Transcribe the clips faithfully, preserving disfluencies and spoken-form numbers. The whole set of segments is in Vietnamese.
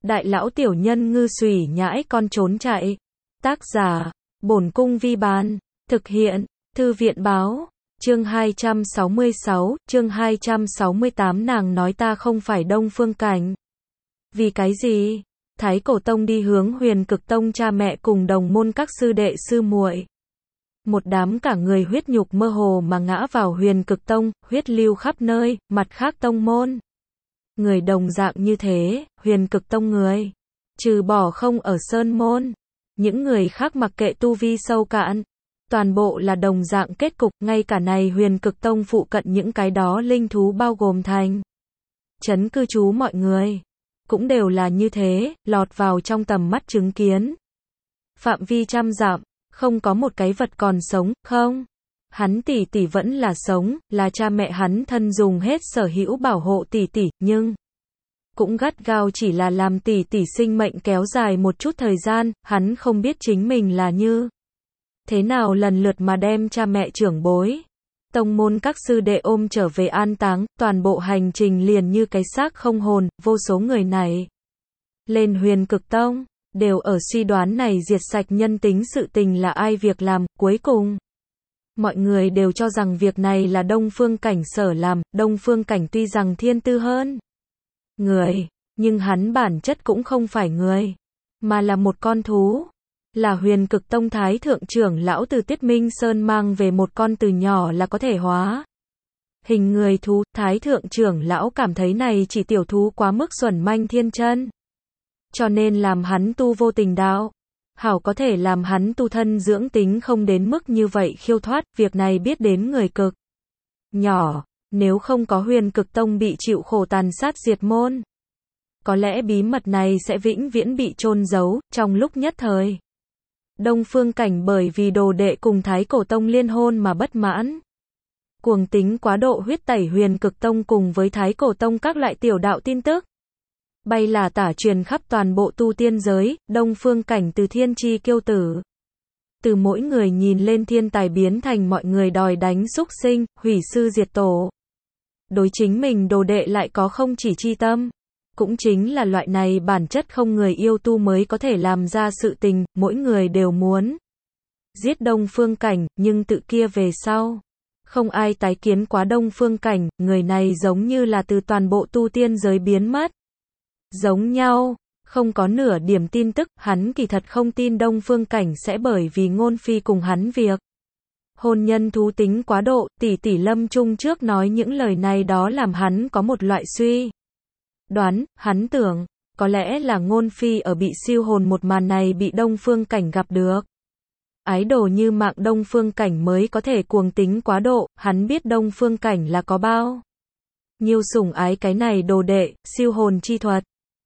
Đại lão tiểu nhân ngư xùy nhãi con trốn chạy. Tác giả, Bổn Cung Vi Bán. Thực hiện, Thư viện Báo. Chương hai trăm sáu mươi sáu, chương hai trăm sáu mươi tám nàng nói ta không phải Đông Phương Cảnh. Vì cái gì? Thái Cổ Tông đi hướng Huyền Cực Tông, cha mẹ cùng đồng môn các sư đệ sư muội. Một đám cả người huyết nhục mơ hồ mà ngã vào Huyền Cực Tông, huyết lưu khắp nơi, mặt khác tông môn. Người đồng dạng như thế, Huyền Cực Tông người. Trừ bỏ không ở Sơn Môn. Những người khác mặc kệ tu vi sâu cạn. Toàn bộ là đồng dạng kết cục, ngay cả này Huyền Cực Tông phụ cận những cái đó linh thú bao gồm thành trấn cư trú mọi người. Cũng đều là như thế, lọt vào trong tầm mắt chứng kiến. Phạm vi trăm dặm, không có một cái vật còn sống, không. Hắn tỷ tỷ vẫn là sống, là cha mẹ hắn thân dùng hết sở hữu bảo hộ tỷ tỷ, nhưng cũng gắt gao chỉ là làm tỷ tỷ sinh mệnh kéo dài một chút thời gian, hắn không biết chính mình là như thế nào lần lượt mà đem cha mẹ trưởng bối, tông môn các sư đệ ôm trở về an táng, toàn bộ hành trình liền như cái xác không hồn, vô số người này lên Huyền Cực Tông, đều ở suy đoán này diệt sạch nhân tính sự tình là ai việc làm, cuối cùng mọi người đều cho rằng việc này là Đông Phương Cảnh sở làm. Đông Phương Cảnh tuy rằng thiên tư hơn người, nhưng hắn bản chất cũng không phải người, mà là một con thú. Là Huyền Cực Tông Thái Thượng trưởng lão từ Tiết Minh Sơn mang về một con từ nhỏ là có thể hóa hình người thú. Thái Thượng trưởng lão cảm thấy này chỉ tiểu thú quá mức xuẩn manh thiên chân, cho nên làm hắn tu vô tình đạo. Hảo có thể làm hắn tu thân dưỡng tính không đến mức như vậy khiêu thoát, việc này biết đến người cực nhỏ, nếu không có Huyền Cực Tông bị chịu khổ tàn sát diệt môn. Có lẽ bí mật này sẽ vĩnh viễn bị chôn giấu, trong lúc nhất thời. Đông Phương Cảnh bởi vì đồ đệ cùng Thái Cổ Tông liên hôn mà bất mãn. Cuồng tính quá độ huyết tẩy Huyền Cực Tông cùng với Thái Cổ Tông các loại tiểu đạo tin tức. Bay là tả truyền khắp toàn bộ tu tiên giới, Đông Phương Cảnh từ thiên chi kiêu tử. Từ mỗi người nhìn lên thiên tài biến thành mọi người đòi đánh xúc sinh, hủy sư diệt tổ. Đối chính mình đồ đệ lại có không chỉ chi tâm. Cũng chính là loại này bản chất không người yêu tu mới có thể làm ra sự tình, mỗi người đều muốn giết Đông Phương Cảnh, nhưng tự kia về sau. Không ai tái kiến quá Đông Phương Cảnh, người này giống như là từ toàn bộ tu tiên giới biến mất. Giống nhau, không có nửa điểm tin tức, hắn kỳ thật không tin Đông Phương Cảnh sẽ bởi vì Ngôn Phi cùng hắn việc hôn nhân thú tính quá độ. Tỷ tỷ lâm chung trước nói những lời này đó làm hắn có một loại suy đoán, hắn tưởng, có lẽ là Ngôn Phi ở bị siêu hồn một màn này bị Đông Phương Cảnh gặp được. Ái đồ như mạng Đông Phương Cảnh mới có thể cuồng tính quá độ, hắn biết Đông Phương Cảnh là có bao nhiêu sủng ái cái này đồ đệ, siêu hồn chi thuật.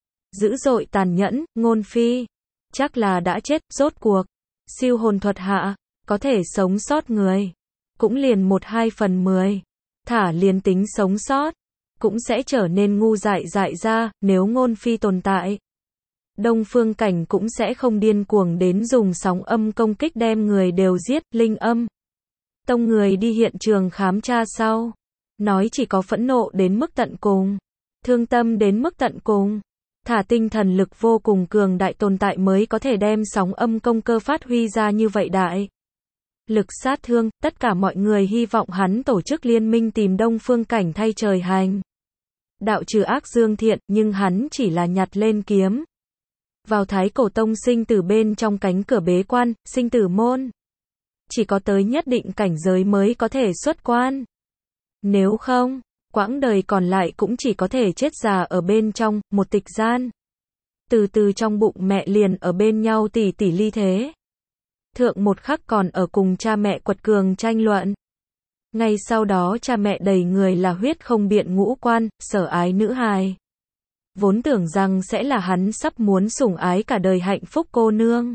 Dữ dội tàn nhẫn, Ngôn Phi chắc là đã chết, rốt cuộc siêu hồn thuật hạ, có thể sống sót người cũng liền một hai phần mười, thả liền tính sống sót cũng sẽ trở nên ngu dại dại ra. Nếu Ngôn Phi tồn tại, Đông Phương Cảnh cũng sẽ không điên cuồng đến dùng sóng âm công kích đem người đều giết. Linh Âm Tông người đi hiện trường khám tra sau, nói chỉ có phẫn nộ đến mức tận cùng, thương tâm đến mức tận cùng, thả tinh thần lực vô cùng cường đại tồn tại mới có thể đem sóng âm công cơ phát huy ra như vậy đại lực sát thương. Tất cả mọi người hy vọng hắn tổ chức liên minh tìm Đông Phương Cảnh thay trời hành đạo, trừ ác dương thiện, nhưng hắn chỉ là nhặt lên kiếm vào Thái Cổ Tông sinh tử bên trong cánh cửa bế quan, sinh tử môn. Chỉ có tới nhất định cảnh giới mới có thể xuất quan. Nếu không, quãng đời còn lại cũng chỉ có thể chết già ở bên trong, một tịch gian. Từ từ trong bụng mẹ liền ở bên nhau tỷ tỷ ly thế. Thượng một khắc còn ở cùng cha mẹ quật cường tranh luận. Ngay sau đó cha mẹ đầy người là huyết không biện ngũ quan, sở ái nữ hài. Vốn tưởng rằng sẽ là hắn sắp muốn sủng ái cả đời hạnh phúc cô nương.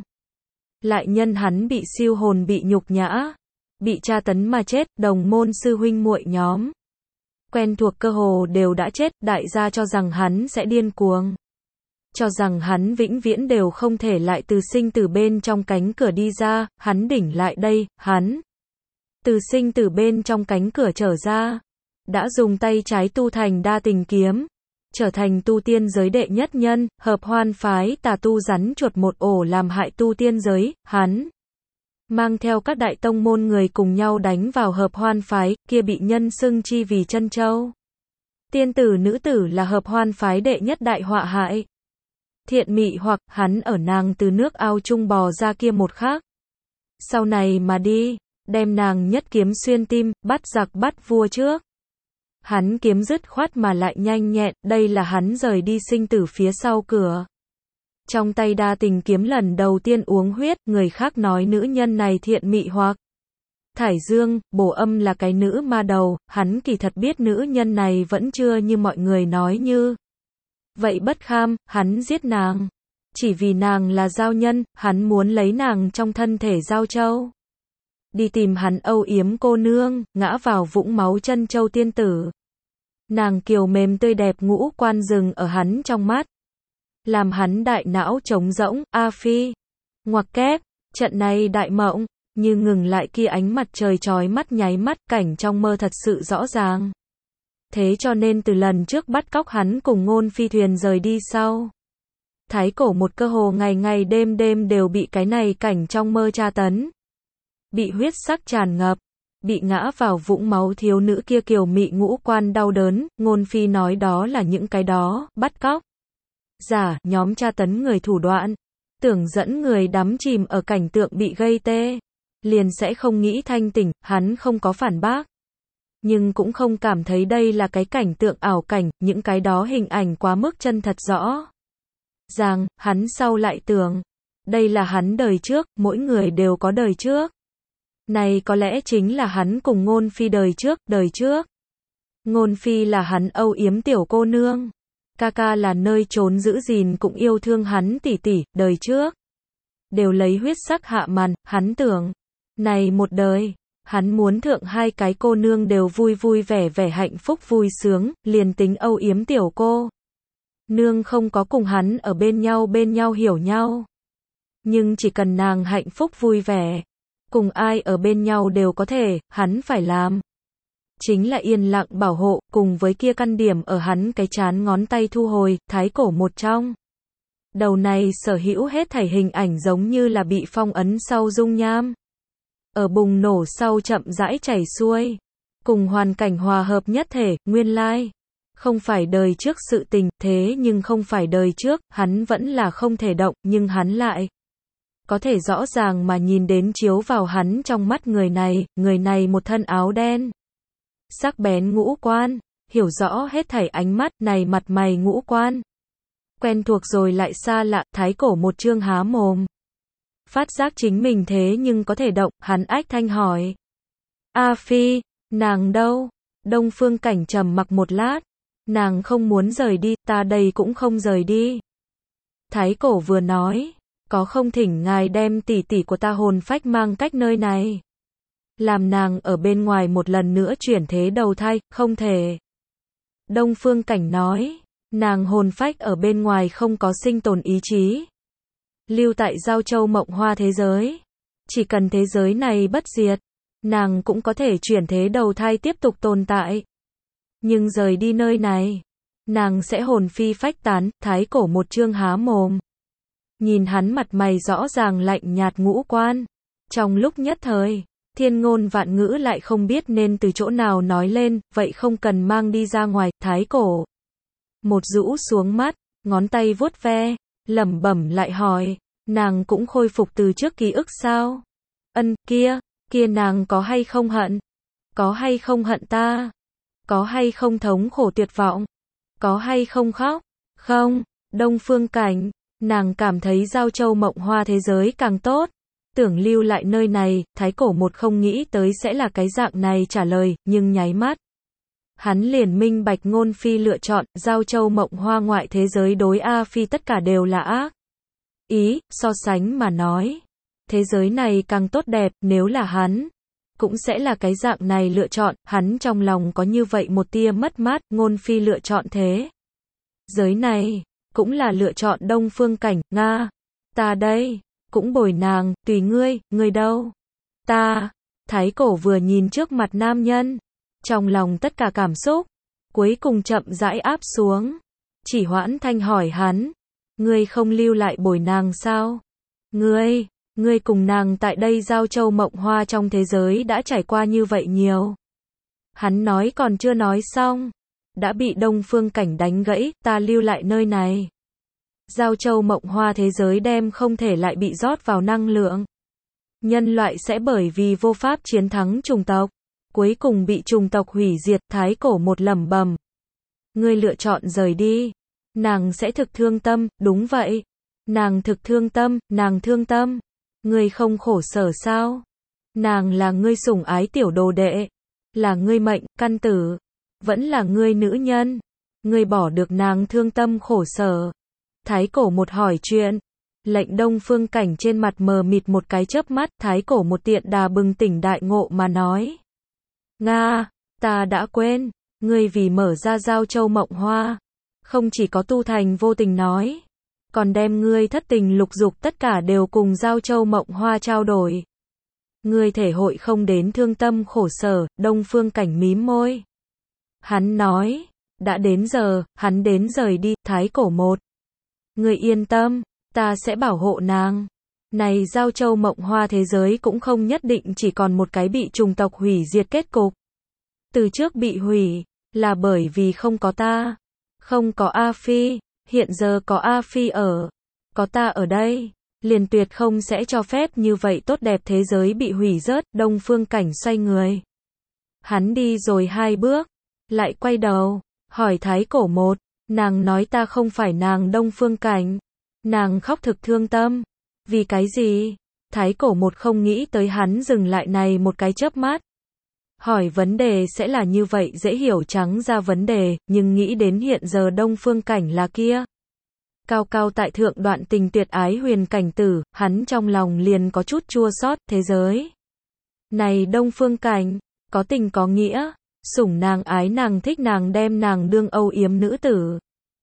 Lại nhân hắn bị siêu hồn bị nhục nhã, bị tra tấn mà chết, đồng môn sư huynh muội nhóm quen thuộc cơ hồ đều đã chết, đại gia cho rằng hắn sẽ điên cuồng. Cho rằng hắn vĩnh viễn đều không thể lại từ sinh tử bên trong cánh cửa đi ra, hắn đỉnh lại đây, hắn từ sinh tử bên trong cánh cửa trở ra, đã dùng tay trái tu thành đa tình kiếm, trở thành tu tiên giới đệ nhất nhân, hợp hoan phái tà tu rắn chuột một ổ làm hại tu tiên giới, hắn mang theo các đại tông môn người cùng nhau đánh vào hợp hoan phái, kia bị nhân xưng chi vì chân châu. Tiên tử nữ tử là hợp hoan phái đệ nhất đại họa hại. Thiện mị hoặc, hắn ở nàng từ nước ao chung bò ra kia một khắc. Sau này mà đi, đem nàng nhất kiếm xuyên tim, bắt giặc bắt vua trước. Hắn kiếm dứt khoát mà lại nhanh nhẹn, đây là hắn rời đi sinh tử phía sau cửa. Trong tay đa tình kiếm lần đầu tiên uống huyết, người khác nói nữ nhân này thiện mị hoặc Thải Dương, bổ âm là cái nữ ma đầu, hắn kỳ thật biết nữ nhân này vẫn chưa như mọi người nói như vậy bất kham, hắn giết nàng. Chỉ vì nàng là giao nhân, hắn muốn lấy nàng trong thân thể giao châu. Đi tìm hắn âu yếm cô nương, ngã vào vũng máu chân châu tiên tử. Nàng kiều mềm tươi đẹp ngũ quan rừng ở hắn trong mắt. Làm hắn đại não trống rỗng, A Phi. Ngoặc kép, trận này đại mộng, như ngừng lại kia ánh mặt trời chói mắt nháy mắt, cảnh trong mơ thật sự rõ ràng. Thế cho nên từ lần trước bắt cóc hắn cùng Ngôn Phi thuyền rời đi sau. Thái cổ một cơ hồ ngày ngày đêm đêm đều bị cái này cảnh trong mơ tra tấn. Bị huyết sắc tràn ngập, bị ngã vào vũng máu thiếu nữ kia kiều mị ngũ quan đau đớn, Ngôn Phi nói đó là những cái đó, bắt cóc. Giả, nhóm tra tấn người thủ đoạn, tưởng dẫn người đắm chìm ở cảnh tượng bị gây tê, liền sẽ không nghĩ thanh tỉnh, hắn không có phản bác. Nhưng cũng không cảm thấy đây là cái cảnh tượng ảo cảnh, những cái đó hình ảnh quá mức chân thật rõ. Rằng, hắn sau lại tưởng, đây là hắn đời trước, mỗi người đều có đời trước. Này có lẽ chính là hắn cùng Ngôn Phi đời trước, đời trước. Ngôn Phi là hắn âu yếm tiểu cô nương. Ca ca là nơi trốn giữ gìn cũng yêu thương hắn tỉ tỉ, đời trước. Đều lấy huyết sắc hạ màn, hắn tưởng. Này một đời, hắn muốn thượng hai cái cô nương đều vui vui vẻ vẻ hạnh phúc vui sướng, liền tính âu yếm tiểu cô. Nương không có cùng hắn ở bên nhau bên nhau hiểu nhau. Nhưng chỉ cần nàng hạnh phúc vui vẻ, cùng ai ở bên nhau đều có thể, hắn phải làm. Chính là yên lặng bảo hộ, cùng với kia căn điểm ở hắn cái chán ngón tay thu hồi, thái cổ một trong. Đầu này sở hữu hết thảy hình ảnh giống như là bị phong ấn sau dung nham. Ở bùng nổ sau chậm rãi chảy xuôi. Cùng hoàn cảnh hòa hợp nhất thể, nguyên lai. Không phải đời trước sự tình, thế nhưng không phải đời trước, hắn vẫn là không thể động, nhưng hắn lại. Có thể rõ ràng mà nhìn đến chiếu vào hắn trong mắt người này, người này một thân áo đen. Sắc bén ngũ quan, hiểu rõ hết thảy ánh mắt này mặt mày ngũ quan. Quen thuộc rồi lại xa lạ, thái cổ một chương há mồm. Phát giác chính mình thế nhưng có thể động, hắn ách thanh hỏi. A Phi, nàng đâu? Đông Phương Cảnh trầm mặc một lát. Nàng không muốn rời đi, ta đây cũng không rời đi. Thái cổ vừa nói, có không thỉnh ngài đem tỷ tỷ của ta hồn phách mang cách nơi này. Làm nàng ở bên ngoài một lần nữa chuyển thế đầu thai, không thể. Đông Phương Cảnh nói, nàng hồn phách ở bên ngoài không có sinh tồn ý chí. Lưu tại Giao Châu Mộng Hoa thế giới. Chỉ cần thế giới này bất diệt, nàng cũng có thể chuyển thế đầu thai tiếp tục tồn tại. Nhưng rời đi nơi này, nàng sẽ hồn phi phách tán, thái cổ một chương há mồm. Nhìn hắn mặt mày rõ ràng lạnh nhạt ngũ quan. Trong lúc nhất thời, thiên ngôn vạn ngữ lại không biết nên từ chỗ nào nói lên, vậy không cần mang đi ra ngoài, thái cổ. Một rũ xuống mắt, ngón tay vuốt ve, lẩm bẩm lại hỏi, nàng cũng khôi phục từ trước ký ức sao? Ân, kia, kia nàng có hay không hận? Có hay không hận ta? Có hay không thống khổ tuyệt vọng? Có hay không khóc? Không, Đông Phương Cảnh, nàng cảm thấy Giao Châu Mộng Hoa thế giới càng tốt. Tưởng lưu lại nơi này, thái cổ một không nghĩ tới sẽ là cái dạng này trả lời, nhưng nháy mắt. Hắn liền minh bạch Ngôn Phi lựa chọn, Giao Châu Mộng Hoa ngoại thế giới đối A Phi tất cả đều là ác. Ý, so sánh mà nói. Thế giới này càng tốt đẹp, nếu là hắn. Cũng sẽ là cái dạng này lựa chọn, hắn trong lòng có như vậy một tia mất mát, Ngôn Phi lựa chọn thế. Giới này, cũng là lựa chọn Đông Phương Cảnh, Nga. Ta đây, cũng bồi nàng, tùy ngươi, ngươi đâu? Ta, thái cổ vừa nhìn trước mặt nam nhân. Trong lòng tất cả cảm xúc, cuối cùng chậm rãi áp xuống. Chỉ Hoãn Thanh hỏi hắn, ngươi không lưu lại bồi nàng sao? Ngươi, ngươi cùng nàng tại đây Giao Châu Mộng Hoa trong thế giới đã trải qua như vậy nhiều. Hắn nói còn chưa nói xong, đã bị Đông Phương Cảnh đánh gãy, ta lưu lại nơi này. Giao Châu Mộng Hoa thế giới đem không thể lại bị rót vào năng lượng. Nhân loại sẽ bởi vì vô pháp chiến thắng chủng tộc, cuối cùng bị chủng tộc hủy diệt. Thái Cổ một lẩm bẩm. Ngươi lựa chọn rời đi. Nàng sẽ thực thương tâm, đúng vậy. Nàng thực thương tâm, nàng thương tâm. Ngươi không khổ sở sao? Nàng là ngươi sủng ái tiểu đồ đệ. Là ngươi mệnh, căn tử. Vẫn là ngươi nữ nhân. Ngươi bỏ được nàng thương tâm khổ sở. Thái Cổ một hỏi chuyện. Lệnh Đông Phương Cảnh trên mặt mờ mịt một cái chớp mắt. Thái Cổ một tiện đà bừng tỉnh đại ngộ mà nói. Nga, ta đã quên. Ngươi vì mở ra Giao Châu Mộng Hoa. Không chỉ có tu thành vô tình nói. Còn đem ngươi thất tình lục dục tất cả đều cùng Giao Châu Mộng Hoa trao đổi. Ngươi thể hội không đến thương tâm khổ sở. Đông Phương Cảnh mím môi. Hắn nói. Đã đến giờ, hắn đến rời đi. Thái Cổ một. Ngươi yên tâm, ta sẽ bảo hộ nàng. Này Giao Châu Mộng Hoa thế giới cũng không nhất định chỉ còn một cái bị chủng tộc hủy diệt kết cục. Từ trước bị hủy, là bởi vì không có ta. Không có A Phi, hiện giờ có A Phi ở. Có ta ở đây, liền tuyệt không sẽ cho phép như vậy tốt đẹp thế giới bị hủy rớt. Đông Phương Cảnh xoay người. Hắn đi rồi hai bước, lại quay đầu, hỏi Thái Cổ một. Nàng nói ta không phải nàng Đông Phương Cảnh. Nàng khóc thực thương tâm. Vì cái gì? Thái Cổ một không nghĩ tới hắn dừng lại này một cái chớp mắt. Hỏi vấn đề sẽ là như vậy dễ hiểu trắng ra vấn đề, nhưng nghĩ đến hiện giờ Đông Phương Cảnh là kia. Cao cao tại thượng đoạn tình tuyệt ái huyền cảnh tử, hắn trong lòng liền có chút chua xót. Thế giới này Đông Phương Cảnh, có tình có nghĩa. Sủng nàng ái nàng thích nàng đem nàng đương âu yếm nữ tử.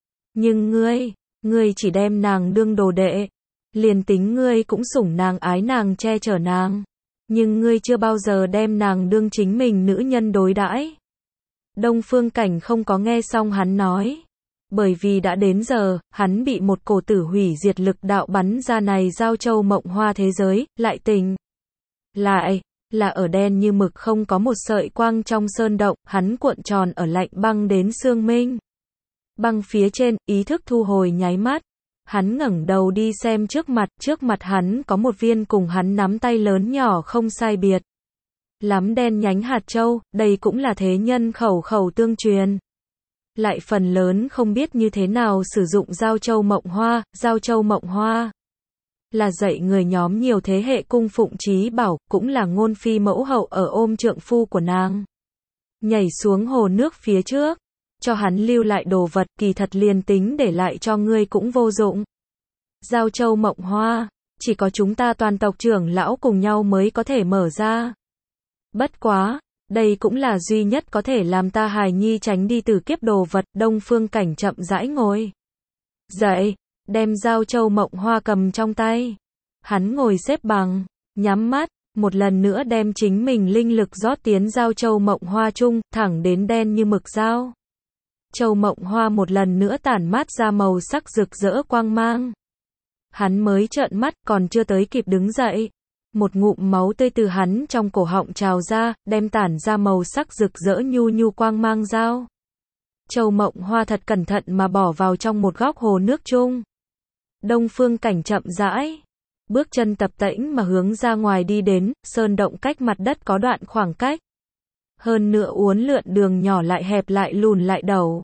Nhưng ngươi, ngươi chỉ đem nàng đương đồ đệ. Liền tính ngươi cũng sủng nàng ái nàng che chở nàng. Nhưng ngươi chưa bao giờ đem nàng đương chính mình nữ nhân đối đãi. Đông Phương Cảnh không có nghe xong hắn nói. Bởi vì đã đến giờ, hắn bị một cổ tử hủy diệt lực đạo bắn ra này Giao Châu Mộng Hoa thế giới, lại tình. Lại. Là ở đen như mực không có một sợi quang trong sơn động, hắn cuộn tròn ở lạnh băng đến xương minh. Băng phía trên, ý thức thu hồi nháy mắt. Hắn ngẩng đầu đi xem trước mặt, trước mặt hắn có một viên cùng hắn nắm tay lớn nhỏ không sai biệt. Lắm đen nhánh hạt châu, đây cũng là thế nhân khẩu khẩu tương truyền. Lại phần lớn không biết như thế nào sử dụng Giao Châu Mộng Hoa. Giao Châu Mộng Hoa là dạy người nhóm nhiều thế hệ cung phụng trí bảo, cũng là ngôn phi mẫu hậu ở ôm trượng phu của nàng. Nhảy xuống hồ nước phía trước, cho hắn lưu lại đồ vật, kỳ thật liền tính để lại cho ngươi cũng vô dụng. Giao Châu Mộng Hoa, chỉ có chúng ta toàn tộc trưởng lão cùng nhau mới có thể mở ra. Bất quá, đây cũng là duy nhất có thể làm ta hài nhi tránh đi từ kiếp đồ vật. Đông Phương Cảnh chậm rãi ngồi dậy, đem Giao Châu Mộng Hoa cầm trong tay. Hắn ngồi xếp bằng, nhắm mắt, một lần nữa đem chính mình linh lực rót tiến Giao Châu Mộng Hoa chung, thẳng đến đen như mực Giao Châu Mộng Hoa một lần nữa tản mát ra màu sắc rực rỡ quang mang. Hắn mới trợn mắt, còn chưa tới kịp đứng dậy. Một ngụm máu tươi từ hắn trong cổ họng trào ra, đem tản ra màu sắc rực rỡ nhu nhu quang mang Giao Châu Mộng Hoa thật cẩn thận mà bỏ vào trong một góc hồ nước chung. Đông Phương Cảnh chậm rãi, bước chân tập tễnh mà hướng ra ngoài đi đến. Sơn động cách mặt đất có đoạn khoảng cách. Hơn nữa uốn lượn đường nhỏ lại hẹp lại lùn lại đầu.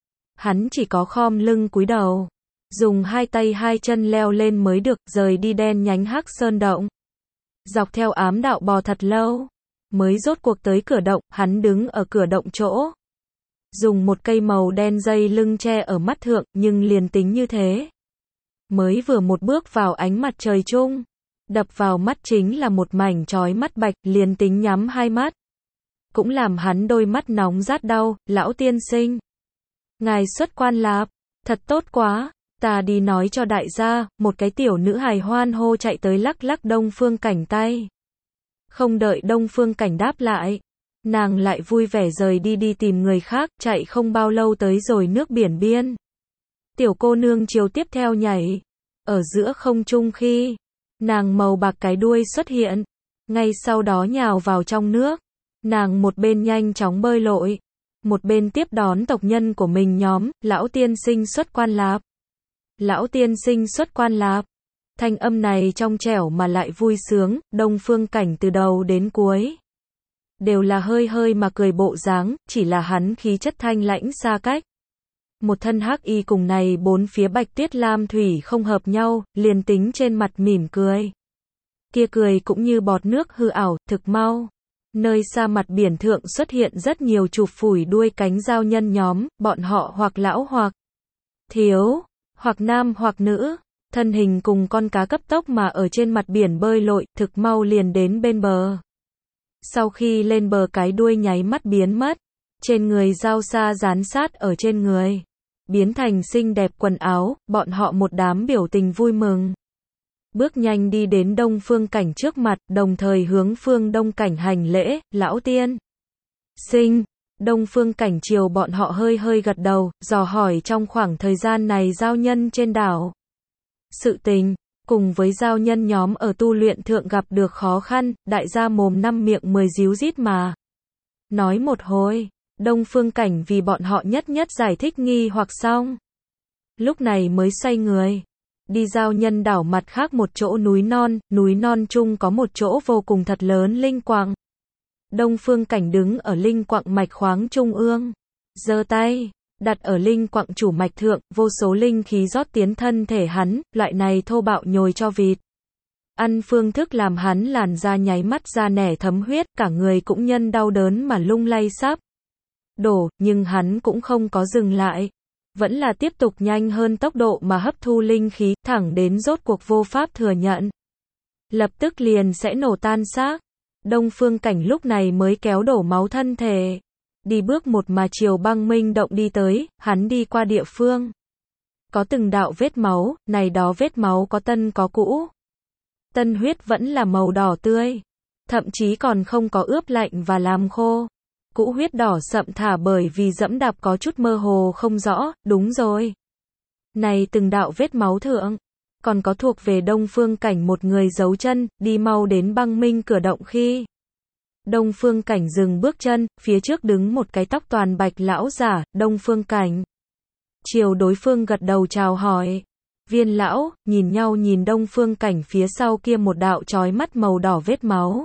Hắn chỉ có khom lưng cúi đầu, dùng hai tay hai chân leo lên mới được, rời đi đen nhánh hắc sơn động. Dọc theo ám đạo bò thật lâu, mới rốt cuộc tới cửa động. Hắn đứng ở cửa động chỗ, dùng một cây màu đen dây lưng che ở mắt thượng, nhưng liền tính như thế, mới vừa một bước vào ánh mặt trời chung, đập vào mắt chính là một mảnh chói mắt bạch. Liền tính nhắm hai mắt, cũng làm hắn đôi mắt nóng rát đau. Lão tiên sinh, ngài xuất quan lạp, thật tốt quá, ta đi nói cho đại gia. Một cái tiểu nữ hài hoan hô chạy tới lắc lắc Đông Phương Cảnh tay. Không đợi Đông Phương Cảnh đáp lại, nàng lại vui vẻ rời đi đi tìm người khác. Chạy không bao lâu tới rồi nước biển biên. Tiểu cô nương chiều tiếp theo nhảy. Ở giữa không trung khi nàng màu bạc cái đuôi xuất hiện, ngay sau đó nhào vào trong nước. Nàng một bên nhanh chóng bơi lội, một bên tiếp đón tộc nhân của mình nhóm, lão tiên sinh xuất quan lạp. Lão tiên sinh xuất quan lạp. Thanh âm này trong trẻo mà lại vui sướng, Đông Phương Cảnh từ đầu đến cuối đều là hơi hơi mà cười bộ dáng, chỉ là hắn khí chất thanh lãnh xa cách. Một thân hắc y cùng này bốn phía bạch tuyết lam thủy không hợp nhau, liền tính trên mặt mỉm cười. Kia cười cũng như bọt nước hư ảo, thực mau. Nơi xa mặt biển thượng xuất hiện rất nhiều chụp phủi đuôi cánh giao nhân nhóm, bọn họ hoặc lão hoặc thiếu, hoặc nam hoặc nữ, thân hình cùng con cá cấp tốc mà ở trên mặt biển bơi lội, thực mau liền đến bên bờ. Sau khi lên bờ cái đuôi nháy mắt biến mất, trên người giao xa dán sát ở trên người, biến thành xinh đẹp quần áo, bọn họ một đám biểu tình vui mừng. Bước nhanh đi đến Đông Phương Cảnh trước mặt, đồng thời hướng Phương Đông Cảnh hành lễ, lão tiên sinh. Đông Phương Cảnh chiều bọn họ hơi hơi gật đầu, dò hỏi trong khoảng thời gian này giao nhân trên đảo sự tình, cùng với giao nhân nhóm ở tu luyện thượng gặp được khó khăn, đại gia mồm năm miệng mười díu dít mà nói một hồi. Đông Phương Cảnh vì bọn họ nhất nhất giải thích nghi hoặc xong, lúc này mới xoay người đi giao nhân đảo mặt khác một chỗ núi non, núi non chung có một chỗ vô cùng thật lớn linh quặng. Đông Phương Cảnh đứng ở linh quặng mạch khoáng trung ương, giơ tay đặt ở linh quặng chủ mạch thượng, vô số linh khí rót tiến thân thể hắn, loại này thô bạo nhồi cho vịt ăn phương thức làm hắn làn da nháy mắt ra nẻ thấm huyết, cả người cũng nhân đau đớn mà lung lay sắp đổ, nhưng hắn cũng không có dừng lại, vẫn là tiếp tục nhanh hơn tốc độ mà hấp thu linh khí, thẳng đến rốt cuộc vô pháp thừa nhận, lập tức liền sẽ nổ tan xác. Đông Phương Cảnh lúc này mới kéo đổ máu thân thể, đi bước một mà chiều băng minh động đi tới. Hắn đi qua địa phương có từng đạo vết máu, này đó vết máu có tân có cũ. Tân huyết vẫn là màu đỏ tươi, thậm chí còn không có ướp lạnh và làm khô. Cũ huyết đỏ sậm thả bởi vì dẫm đạp có chút mơ hồ không rõ. Đúng rồi, này từng đạo vết máu thượng còn có thuộc về Đông Phương Cảnh một người dấu chân. Đi mau đến băng minh cửa động khi Đông Phương Cảnh dừng bước chân, phía trước đứng một cái tóc toàn bạch lão giả. Đông Phương Cảnh chiều đối phương gật đầu chào hỏi. Viên lão nhìn nhau nhìn Đông Phương Cảnh phía sau kia một đạo chói mắt màu đỏ vết máu,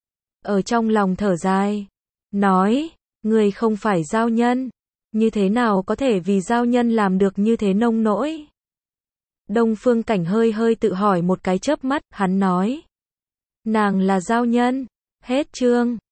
ở trong lòng thở dài, nói, người không phải giao nhân, như thế nào có thể vì giao nhân làm được như thế nông nỗi? Đông Phương Cảnh hơi hơi tự hỏi một cái chớp mắt, hắn nói, nàng là giao nhân. Hết chương.